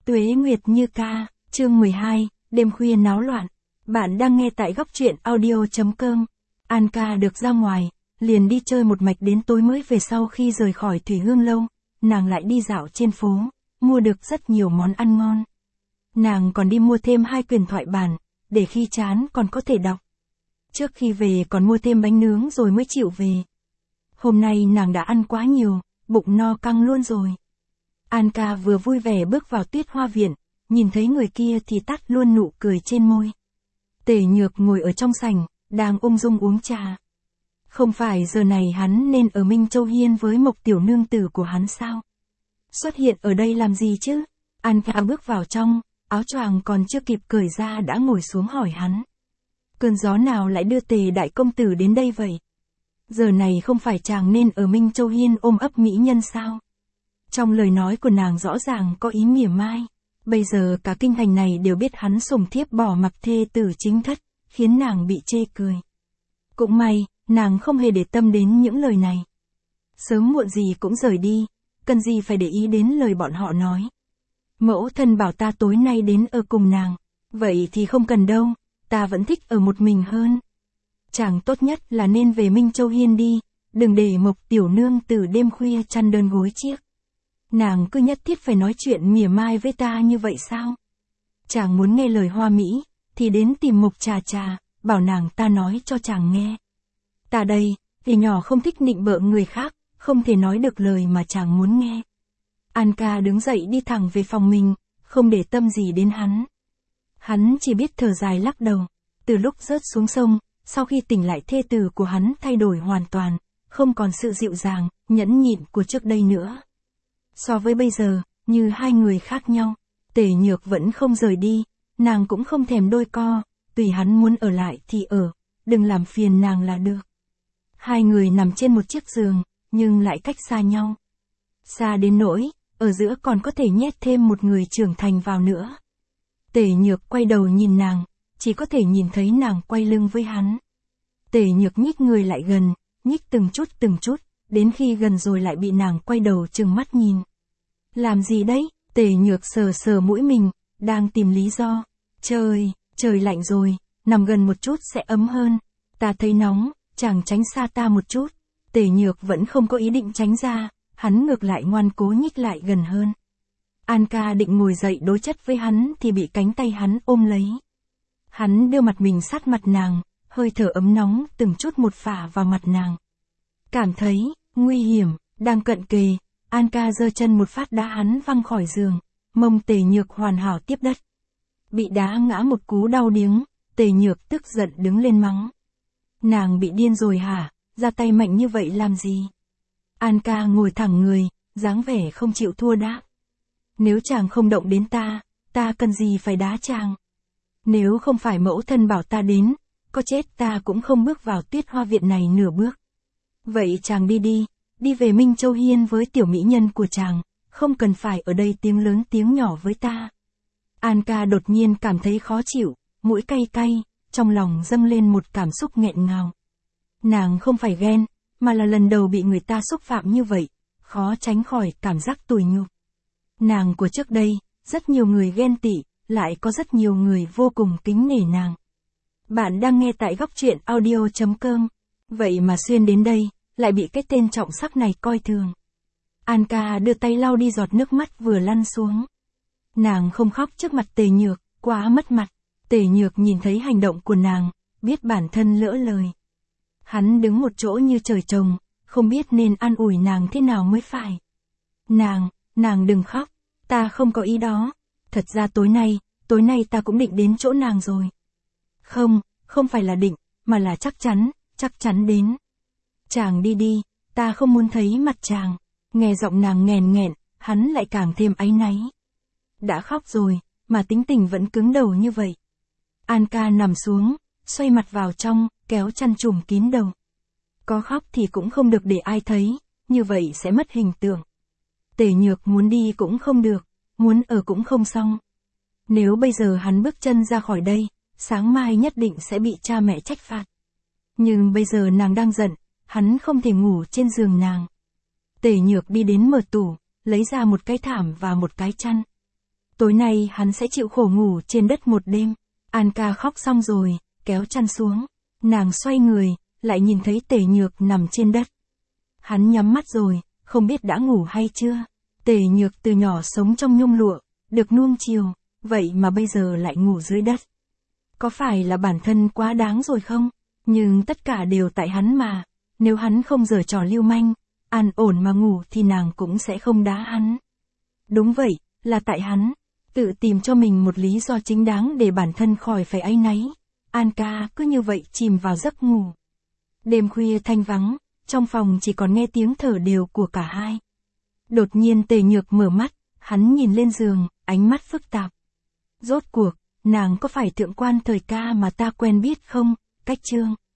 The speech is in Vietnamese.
Tuế Nguyệt Như Ca, chương 12, đêm khuya náo loạn. Bạn đang nghe tại góc truyện audio.com. An Ca được ra ngoài, liền đi chơi một mạch đến tối mới về. Sau khi rời khỏi Thủy Hương Lâu, nàng lại đi dạo trên phố, mua được rất nhiều món ăn ngon. Nàng còn đi mua thêm 2 quyển thoại bản, để khi chán còn có thể đọc. Trước khi về còn mua thêm bánh nướng rồi mới chịu về. Hôm nay nàng đã ăn quá nhiều, bụng no căng luôn rồi. An Ca vừa vui vẻ bước vào Tuyết Hoa Viện, nhìn thấy người kia thì tắt luôn nụ cười trên môi. Tề Nhược ngồi ở trong sảnh, đang ung dung uống trà. Không phải giờ này hắn nên ở Minh Châu Hiên với Mộc tiểu nương tử của hắn sao? Xuất hiện ở đây làm gì chứ? An Ca bước vào trong, áo choàng còn chưa kịp cởi ra đã ngồi xuống hỏi hắn. Cơn gió nào lại đưa Tề đại công tử đến đây vậy? Giờ này không phải chàng nên ở Minh Châu Hiên ôm ấp mỹ nhân sao? Trong lời nói của nàng rõ ràng có ý mỉa mai. Bây giờ cả kinh thành này đều biết hắn sủng thiếp bỏ mặc thê tử chính thất, khiến nàng bị chê cười. Cũng may, nàng không hề để tâm đến những lời này. Sớm muộn gì cũng rời đi, cần gì phải để ý đến lời bọn họ nói. Mẫu thân bảo ta tối nay đến ở cùng nàng, vậy thì không cần đâu, ta vẫn thích ở một mình hơn. Chàng tốt nhất là nên về Minh Châu Hiên đi, đừng để Mộc tiểu nương tử đêm khuya chăn đơn gối chiếc. Nàng cứ nhất thiết phải nói chuyện mỉa mai với ta như vậy sao? Chàng muốn nghe lời hoa mỹ, thì đến tìm Mộc Trà Trà, bảo nàng ta nói cho chàng nghe. Ta đây, thì nhỏ không thích nịnh bợ người khác, không thể nói được lời mà chàng muốn nghe. An Ca đứng dậy đi thẳng về phòng mình, không để tâm gì đến hắn. Hắn chỉ biết thở dài lắc đầu. Từ lúc rớt xuống sông, sau khi tỉnh lại thê tử của hắn thay đổi hoàn toàn, không còn sự dịu dàng, nhẫn nhịn của trước đây nữa. So với bây giờ, như hai người khác nhau. Tề Nhược vẫn không rời đi, nàng cũng không thèm đôi co, tùy hắn muốn ở lại thì ở, đừng làm phiền nàng là được. Hai người nằm trên một chiếc giường, nhưng lại cách xa nhau. Xa đến nỗi, ở giữa còn có thể nhét thêm một người trưởng thành vào nữa. Tề Nhược quay đầu nhìn nàng, chỉ có thể nhìn thấy nàng quay lưng với hắn. Tề Nhược nhích người lại gần, nhích từng chút, đến khi gần rồi lại bị nàng quay đầu trừng mắt nhìn. Làm gì đấy? Tề Nhược sờ mũi mình, đang tìm lý do. Trời lạnh rồi, nằm gần một chút sẽ ấm hơn. Ta thấy nóng, chàng tránh xa ta một chút. Tề Nhược vẫn không có ý định tránh ra, hắn ngược lại ngoan cố nhích lại gần hơn. An Ca định ngồi dậy đối chất với hắn thì bị cánh tay hắn ôm lấy. Hắn đưa mặt mình sát mặt nàng, hơi thở ấm nóng từng chút một phả vào mặt nàng. Cảm thấy nguy hiểm, đang cận kề, An Ca giơ chân một phát đá hắn văng khỏi giường, mông Tề Nhược hoàn hảo tiếp đất. Bị đá ngã một cú đau điếng, Tề Nhược tức giận đứng lên mắng. Nàng bị điên rồi hả, ra tay mạnh như vậy làm gì? An Ca ngồi thẳng người, dáng vẻ không chịu thua đáp. Nếu chàng không động đến ta cần gì phải đá chàng? Nếu không phải mẫu thân bảo ta đến, có chết ta cũng không bước vào Tuyết Hoa Viện này nửa bước. Vậy chàng đi về Minh Châu Hiên với tiểu mỹ nhân của chàng, không cần phải ở đây tiếng lớn tiếng nhỏ với ta. An Ca đột nhiên cảm thấy khó chịu, mũi cay, trong lòng dâng lên một cảm xúc nghẹn ngào. Nàng không phải ghen, mà là lần đầu bị người ta xúc phạm như vậy, khó tránh khỏi cảm giác tủi nhục. Nàng của trước đây, rất nhiều người ghen tị, lại có rất nhiều người vô cùng kính nể nàng. Bạn đang nghe tại góc truyện audio.com, vậy mà xuyên đến đây, lại bị cái tên trọng sắc này coi thường. An Ca đưa tay lau đi giọt nước mắt vừa lăn xuống. Nàng không khóc trước mặt Tề Nhược, quá mất mặt. Tề Nhược nhìn thấy hành động của nàng, biết bản thân lỡ lời. Hắn đứng một chỗ như trời trồng, không biết nên an ủi nàng thế nào mới phải. Nàng đừng khóc, ta không có ý đó. Thật ra tối nay ta cũng định đến chỗ nàng rồi. Không phải là định, mà là chắc chắn đến. Chàng đi, ta không muốn thấy mặt chàng. Nghe giọng nàng nghẹn, hắn lại càng thêm áy náy. Đã khóc rồi, mà tính tình vẫn cứng đầu như vậy. An Ca nằm xuống, xoay mặt vào trong, kéo chăn trùm kín đầu. Có khóc thì cũng không được để ai thấy, như vậy sẽ mất hình tượng. Tề Nhược muốn đi cũng không được, muốn ở cũng không xong. Nếu bây giờ hắn bước chân ra khỏi đây, sáng mai nhất định sẽ bị cha mẹ trách phạt. Nhưng bây giờ nàng đang giận, hắn không thể ngủ trên giường nàng. Tề Nhược đi đến mở tủ, lấy ra một cái thảm và một cái chăn. Tối nay hắn sẽ chịu khổ ngủ trên đất một đêm. An ca khóc xong rồi, kéo chăn xuống. Nàng xoay người, lại nhìn thấy Tề Nhược nằm trên đất. Hắn nhắm mắt rồi, không biết đã ngủ hay chưa. Tề Nhược từ nhỏ sống trong nhung lụa, được nuông chiều, vậy mà bây giờ lại ngủ dưới đất. Có phải là bản thân quá đáng rồi không? Nhưng tất cả đều tại hắn mà. Nếu hắn không giở trò lưu manh, an ổn mà ngủ thì nàng cũng sẽ không đá hắn. Đúng vậy, là tại hắn. Tự tìm cho mình một lý do chính đáng để bản thân khỏi phải áy náy. An ca cứ như vậy chìm vào giấc ngủ. Đêm khuya thanh vắng, trong phòng chỉ còn nghe tiếng thở đều của cả hai. Đột nhiên Tề Nhược mở mắt, hắn nhìn lên giường, ánh mắt phức tạp. Rốt cuộc, nàng có phải thượng quan Thời Ca mà ta quen biết không? Cách Chương